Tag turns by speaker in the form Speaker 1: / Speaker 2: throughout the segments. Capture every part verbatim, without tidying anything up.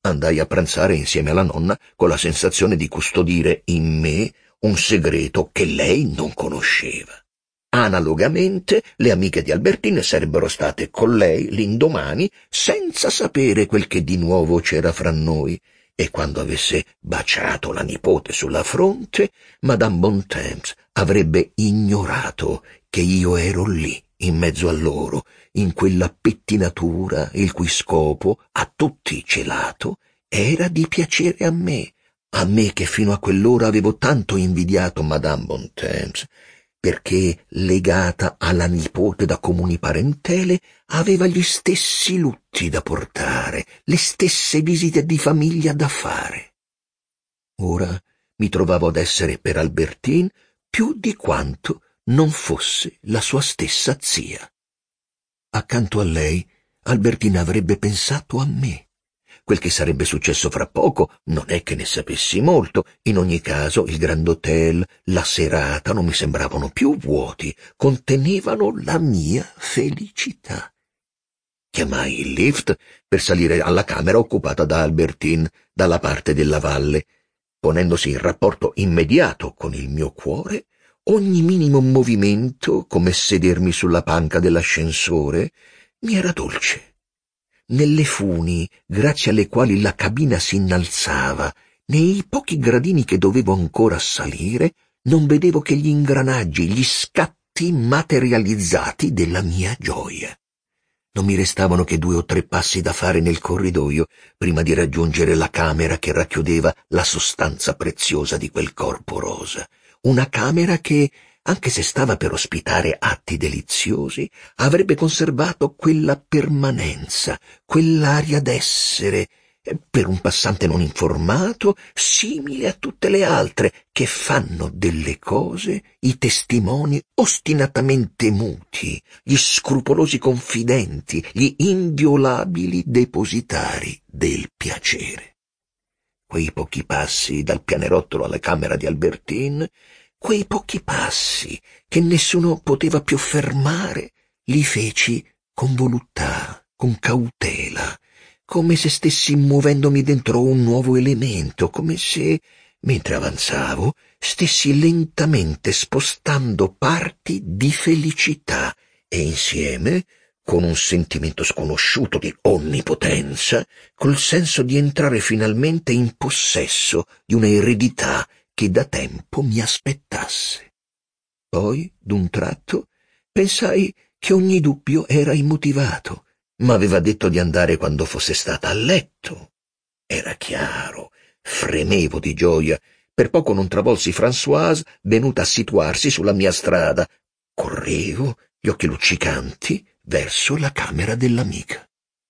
Speaker 1: andai a pranzare insieme alla nonna con la sensazione di custodire in me un segreto che lei non conosceva. Analogamente, le amiche di Albertine sarebbero state con lei l'indomani senza sapere quel che di nuovo c'era fra noi, e quando avesse baciato la nipote sulla fronte, Madame Bontemps avrebbe ignorato che io ero lì, in mezzo a loro, in quella pettinatura il cui scopo, a tutti celato, era di piacere a me, a me che fino a quell'ora avevo tanto invidiato Madame Bontemps, perché, legata alla nipote da comuni parentele, aveva gli stessi lutti da portare, le stesse visite di famiglia da fare. Ora mi trovavo ad essere per Albertine più di quanto non fosse la sua stessa zia. Accanto a lei, Albertine avrebbe pensato a me. Quel che sarebbe successo fra poco non è che ne sapessi molto. In ogni caso il Grand Hotel, la serata non mi sembravano più vuoti, contenevano la mia felicità. Chiamai il lift per salire alla camera occupata da Albertine, dalla parte della valle. Ponendosi in rapporto immediato con il mio cuore, ogni minimo movimento, come sedermi sulla panca dell'ascensore, mi era dolce. Nelle funi, grazie alle quali la cabina si innalzava, nei pochi gradini che dovevo ancora salire, non vedevo che gli ingranaggi, gli scatti materializzati della mia gioia. Non mi restavano che due o tre passi da fare nel corridoio prima di raggiungere la camera che racchiudeva la sostanza preziosa di quel corpo rosa. Una camera che, anche se stava per ospitare atti deliziosi, avrebbe conservato quella permanenza, quell'aria d'essere, per un passante non informato, simile a tutte le altre che fanno delle cose i testimoni ostinatamente muti, gli scrupolosi confidenti, gli inviolabili depositari del piacere. Quei pochi passi dal pianerottolo alla camera di Albertine, quei pochi passi che nessuno poteva più fermare, li feci con voluttà, con cautela, come se stessi muovendomi dentro un nuovo elemento, come se, mentre avanzavo, stessi lentamente spostando parti di felicità e insieme, con un sentimento sconosciuto di onnipotenza, col senso di entrare finalmente in possesso di una eredità che da tempo mi aspettasse. Poi, d'un tratto, pensai che ogni dubbio era immotivato. M'aveva detto di andare quando fosse stata a letto. Era chiaro, fremevo di gioia. Per poco non travolsi Françoise, venuta a situarsi sulla mia strada. Correvo, gli occhi luccicanti, verso la camera dell'amica.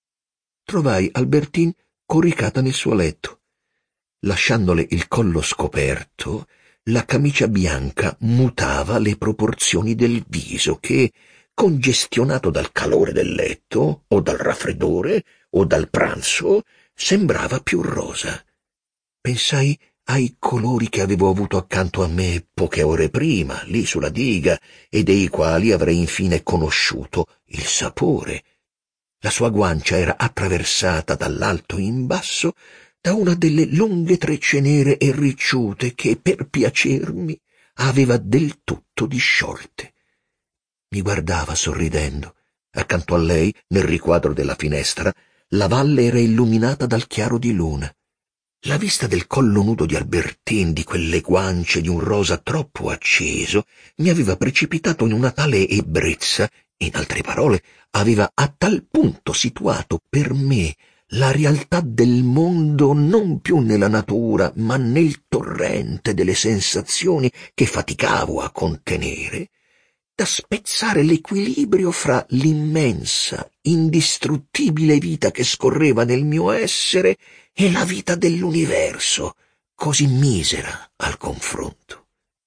Speaker 1: Trovai Albertine coricata nel suo letto. Lasciandole il collo scoperto, la camicia bianca mutava le proporzioni del viso che, congestionato dal calore del letto, o dal raffreddore, o dal pranzo, sembrava più rosa. Pensai ai colori che avevo avuto accanto a me poche ore prima, lì sulla diga, e dei quali avrei infine conosciuto il sapore. La sua guancia era attraversata dall'alto in basso da una delle lunghe trecce nere e ricciute che, per piacermi, aveva del tutto disciolte. Mi guardava sorridendo. Accanto a lei, nel riquadro della finestra, la valle era illuminata dal chiaro di luna. La vista del collo nudo di Albertine, di quelle guance di un rosa troppo acceso, mi aveva precipitato in una tale ebbrezza, in altre parole, aveva a tal punto situato per me la realtà del mondo non più nella natura, ma nel torrente delle sensazioni che faticavo a contenere, da spezzare l'equilibrio fra l'immensa, indistruttibile vita che scorreva nel mio essere e la vita dell'universo, così misera al confronto.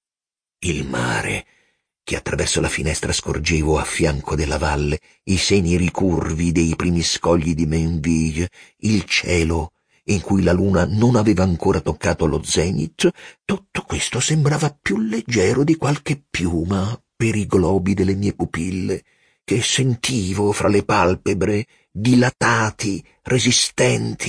Speaker 1: Il mare, che attraverso la finestra scorgevo a fianco della valle, i seni ricurvi dei primi scogli di Mainville, il cielo in cui la luna non aveva ancora toccato lo zenith, tutto questo sembrava più leggero di qualche piuma per i globi delle mie pupille, che sentivo fra le palpebre, dilatati, resistenti,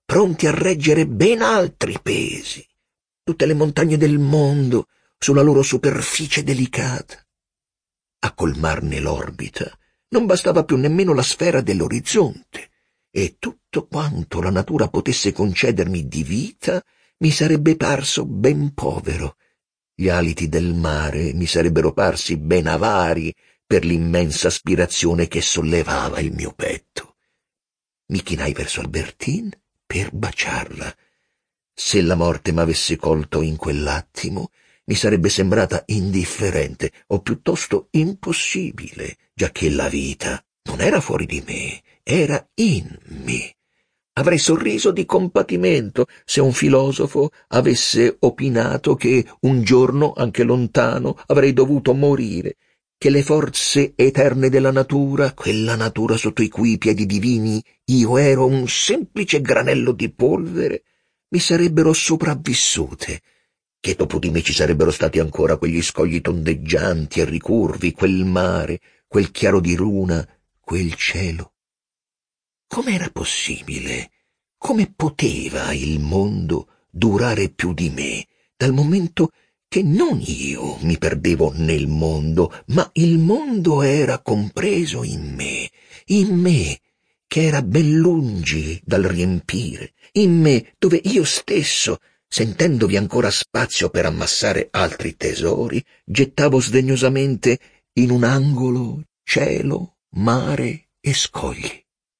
Speaker 1: pronti a reggere ben altri pesi, tutte le montagne del mondo sulla loro superficie delicata. A colmarne l'orbita non bastava più nemmeno la sfera dell'orizzonte, e tutto quanto la natura potesse concedermi di vita mi sarebbe parso ben povero. Gli aliti del mare mi sarebbero parsi ben avari per l'immensa aspirazione che sollevava il mio petto. Mi chinai verso Albertine per baciarla. Se la morte m'avesse colto in quell'attimo, mi sarebbe sembrata indifferente o piuttosto impossibile, giacché la vita non era fuori di me, era in me. Avrei sorriso di compatimento se un filosofo avesse opinato che un giorno, anche lontano, avrei dovuto morire, che le forze eterne della natura, quella natura sotto i cui piedi divini io ero un semplice granello di polvere, mi sarebbero sopravvissute, che dopo di me ci sarebbero stati ancora quegli scogli tondeggianti e ricurvi, quel mare, quel chiaro di luna, quel cielo. Com'era possibile? Come poteva il mondo durare più di me, dal momento che non io mi perdevo nel mondo, ma il mondo era compreso in me, in me, che era ben lungi dal riempire, in me dove io stesso, sentendovi ancora spazio per ammassare altri tesori, gettavo sdegnosamente in un angolo cielo, mare e scogli.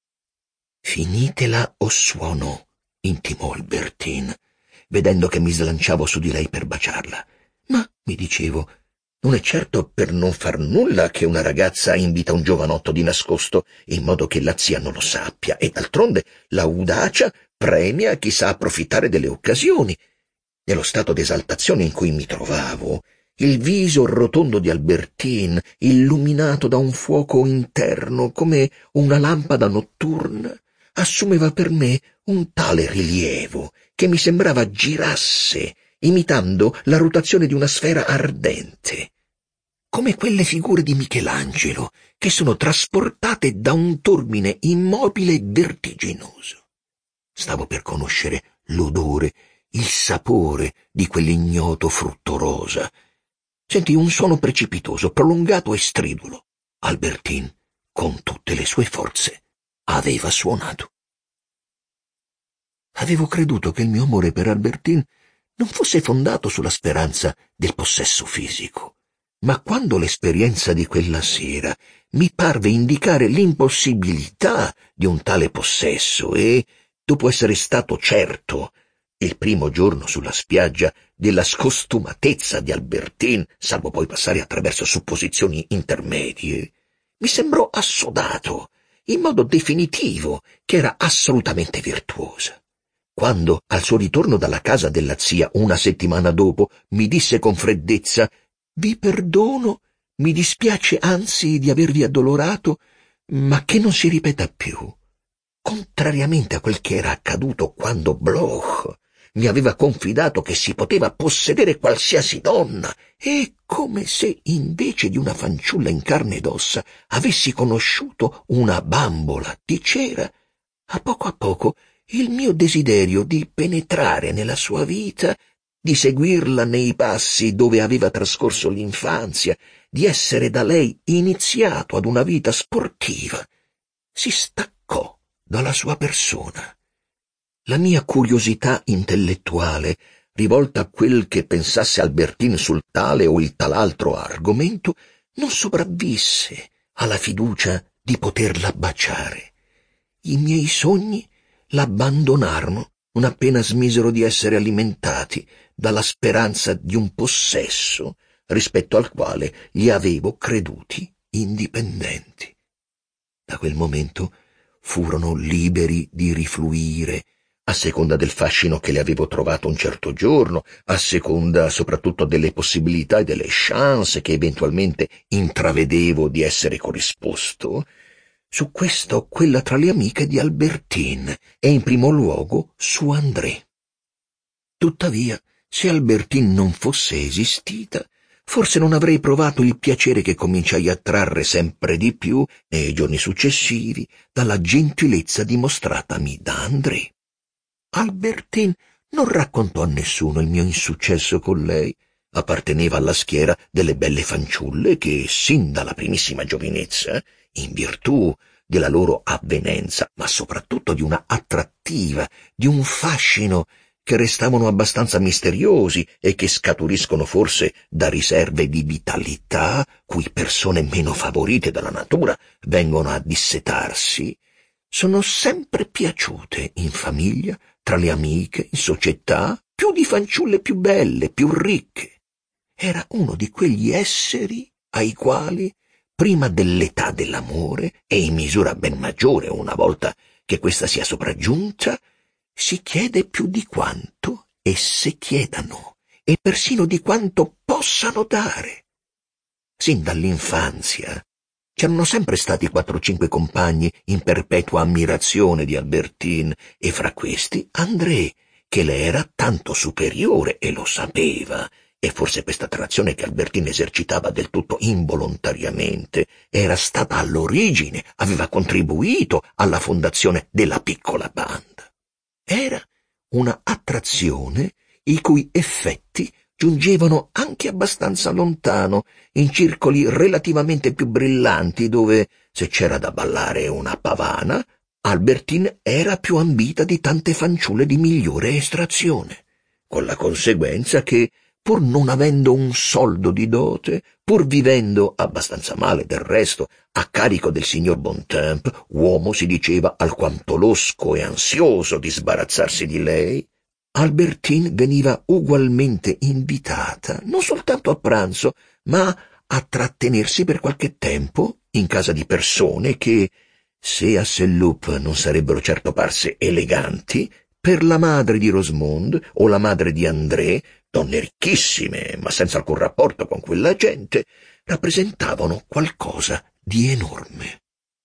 Speaker 1: «Finitela o suono», intimò Albertine, vedendo che mi slanciavo su di lei per baciarla. «Ma», mi dicevo, «non è certo per non far nulla che una ragazza invita un giovanotto di nascosto, in modo che la zia non lo sappia, e d'altronde l'audacia premia chi sa approfittare delle occasioni». Nello stato d'esaltazione in cui mi trovavo, il viso rotondo di Albertine, illuminato da un fuoco interno come una lampada notturna, assumeva per me un tale rilievo che mi sembrava girasse, imitando la rotazione di una sfera ardente, come quelle figure di Michelangelo che sono trasportate da un turbine immobile e vertiginoso. Stavo per conoscere l'odore, il sapore di quell'ignoto frutto rosa. Sentii un suono precipitoso, prolungato e stridulo. Albertine, con tutte le sue forze, aveva suonato. Avevo creduto che il mio amore per Albertine non fosse fondato sulla speranza del possesso fisico, ma quando l'esperienza di quella sera mi parve indicare l'impossibilità di un tale possesso e, dopo essere stato certo, il primo giorno sulla spiaggia, della scostumatezza di Albertine, salvo poi passare attraverso supposizioni intermedie, mi sembrò assodato, in modo definitivo, che era assolutamente virtuosa. Quando, al suo ritorno dalla casa della zia una settimana dopo, mi disse con freddezza «Vi perdono, mi dispiace anzi di avervi addolorato, ma che non si ripeta più», contrariamente a quel che era accaduto quando Bloch mi aveva confidato che si poteva possedere qualsiasi donna, e come se invece di una fanciulla in carne ed ossa avessi conosciuto una bambola di cera, a poco a poco il mio desiderio di penetrare nella sua vita, di seguirla nei passi dove aveva trascorso l'infanzia, di essere da lei iniziato ad una vita sportiva, si staccò dalla sua persona. La mia curiosità intellettuale, rivolta a quel che pensasse Albertine sul tale o il tal'altro argomento, non sopravvisse alla fiducia di poterla baciare. I miei sogni l'abbandonarono non appena smisero di essere alimentati dalla speranza di un possesso rispetto al quale li avevo creduti indipendenti. Da quel momento furono liberi di rifluire, a seconda del fascino che le avevo trovato un certo giorno, a seconda soprattutto delle possibilità e delle chance che eventualmente intravedevo di essere corrisposto, su questa o quella tra le amiche di Albertine e in primo luogo su André. Tuttavia, se Albertine non fosse esistita, forse non avrei provato il piacere che cominciai a trarre sempre di più, nei giorni successivi, dalla gentilezza dimostratami da André. Albertine non raccontò a nessuno il mio insuccesso con lei. Apparteneva alla schiera delle belle fanciulle che, sin dalla primissima giovinezza, in virtù della loro avvenenza, ma soprattutto di una attrattiva, di un fascino, che restavano abbastanza misteriosi e che scaturiscono forse da riserve di vitalità cui persone meno favorite dalla natura vengono a dissetarsi, sono sempre piaciute in famiglia, tra le amiche, in società, più di fanciulle più belle, più ricche. Era uno di quegli esseri ai quali, prima dell'età dell'amore, e in misura ben maggiore una volta che questa sia sopraggiunta, si chiede più di quanto esse chiedano e persino di quanto possano dare. Sin dall'infanzia c'erano sempre stati quattro o cinque compagni in perpetua ammirazione di Albertine, e fra questi André, che le era tanto superiore e lo sapeva, e forse questa attrazione che Albertine esercitava del tutto involontariamente era stata all'origine, aveva contribuito alla fondazione della piccola banda. Era una attrazione i cui effetti giungevano anche abbastanza lontano, in circoli relativamente più brillanti, dove, se c'era da ballare una pavana, Albertine era più ambita di tante fanciulle di migliore estrazione, con la conseguenza che, pur non avendo un soldo di dote, pur vivendo, abbastanza male del resto, a carico del signor Bontemps, uomo si diceva alquanto losco e ansioso di sbarazzarsi di lei, Albertine veniva ugualmente invitata, non soltanto a pranzo, ma a trattenersi per qualche tempo in casa di persone che, se a Saint-Loup non sarebbero certo parse eleganti, per la madre di Rosemonde o la madre di André, donne ricchissime, ma senza alcun rapporto con quella gente, rappresentavano qualcosa di enorme.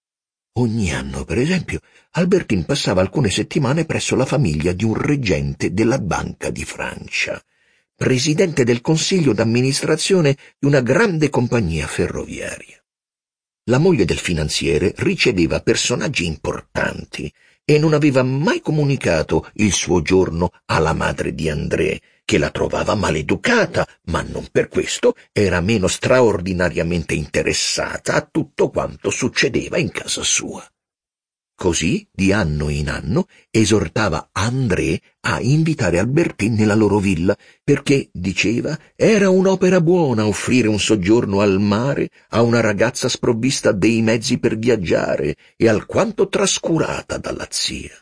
Speaker 1: Ogni anno, per esempio, Albertine passava alcune settimane presso la famiglia di un reggente della Banca di Francia, presidente del consiglio d'amministrazione di una grande compagnia ferroviaria. La moglie del finanziere riceveva personaggi importanti e non aveva mai comunicato il suo giorno alla madre di André, che la trovava maleducata, ma non per questo era meno straordinariamente interessata a tutto quanto succedeva in casa sua. Così, di anno in anno, esortava André a invitare Albertine nella loro villa, perché, diceva, era un'opera buona offrire un soggiorno al mare a una ragazza sprovvista dei mezzi per viaggiare e alquanto trascurata dalla zia.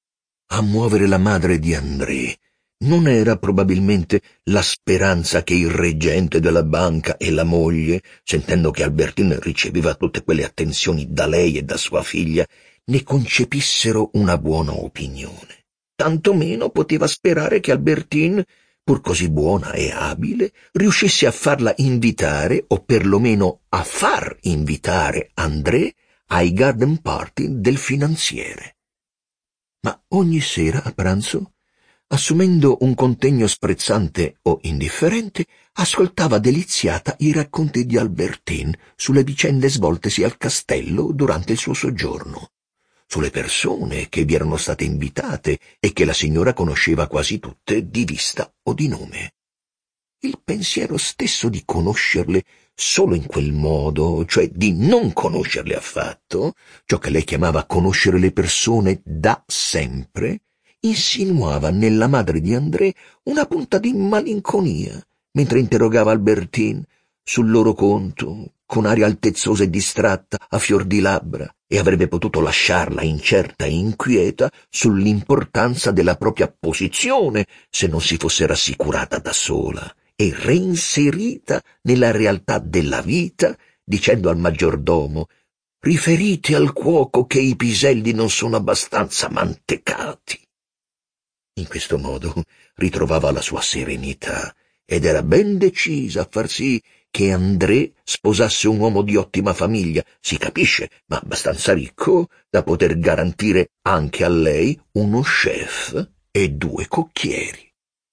Speaker 1: A muovere la madre di André non era probabilmente la speranza che il reggente della banca e la moglie, sentendo che Albertine riceveva tutte quelle attenzioni da lei e da sua figlia, ne concepissero una buona opinione. Tanto meno poteva sperare che Albertine, pur così buona e abile, riuscisse a farla invitare, o perlomeno a far invitare André ai garden party del finanziere. Ma ogni sera a pranzo, assumendo un contegno sprezzante o indifferente, ascoltava deliziata i racconti di Albertine sulle vicende svoltesi al castello durante il suo soggiorno, sulle persone che vi erano state invitate e che la signora conosceva quasi tutte di vista o di nome. Il pensiero stesso di conoscerle solo in quel modo, cioè di non conoscerle affatto, ciò che lei chiamava conoscere le persone da sempre, insinuava nella madre di André una punta di malinconia, mentre interrogava Albertine sul loro conto, con aria altezzosa e distratta, a fior di labbra, e avrebbe potuto lasciarla incerta e inquieta sull'importanza della propria posizione se non si fosse rassicurata da sola e reinserita nella realtà della vita, dicendo al maggiordomo: «Riferite al cuoco che i piselli non sono abbastanza mantecati». In questo modo ritrovava la sua serenità ed era ben decisa a far sì che André sposasse un uomo di ottima famiglia, si capisce, ma abbastanza ricco da poter garantire anche a lei uno chef e due cocchieri.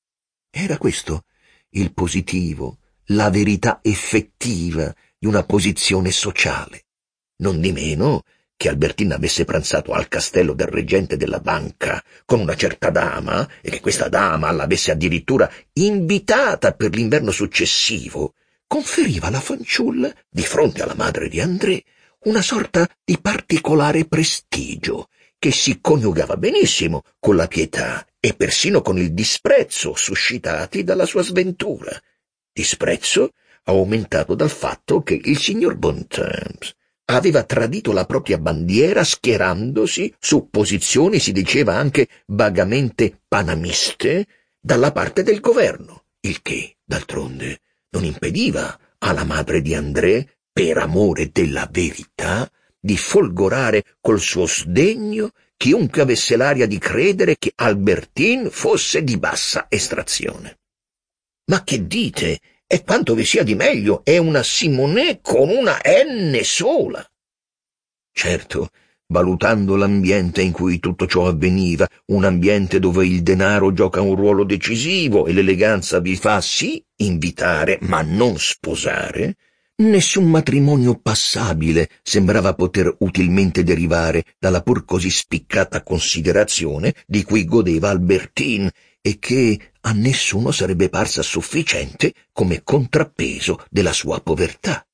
Speaker 1: Era questo il positivo, la verità effettiva di una posizione sociale. Non di meno che Albertine avesse pranzato al castello del reggente della banca con una certa dama e che questa dama l'avesse addirittura invitata per l'inverno successivo, conferiva alla fanciulla, di fronte alla madre di André, una sorta di particolare prestigio che si coniugava benissimo con la pietà e persino con il disprezzo suscitati dalla sua sventura. Disprezzo aumentato dal fatto che il signor Bontemps aveva tradito la propria bandiera schierandosi su posizioni, si diceva anche vagamente panamiste, dalla parte del governo, il che, d'altronde, non impediva alla madre di André, per amore della verità, di folgorare col suo sdegno chiunque avesse l'aria di credere che Albertine fosse di bassa estrazione. «Ma che dite? E quanto vi sia di meglio, è una Simonet con una N sola!» Certo, valutando l'ambiente in cui tutto ciò avveniva, un ambiente dove il denaro gioca un ruolo decisivo e l'eleganza vi fa sì invitare, ma non sposare, nessun matrimonio passabile sembrava poter utilmente derivare dalla pur così spiccata considerazione di cui godeva Albertine e che a nessuno sarebbe parsa sufficiente come contrappeso della sua povertà.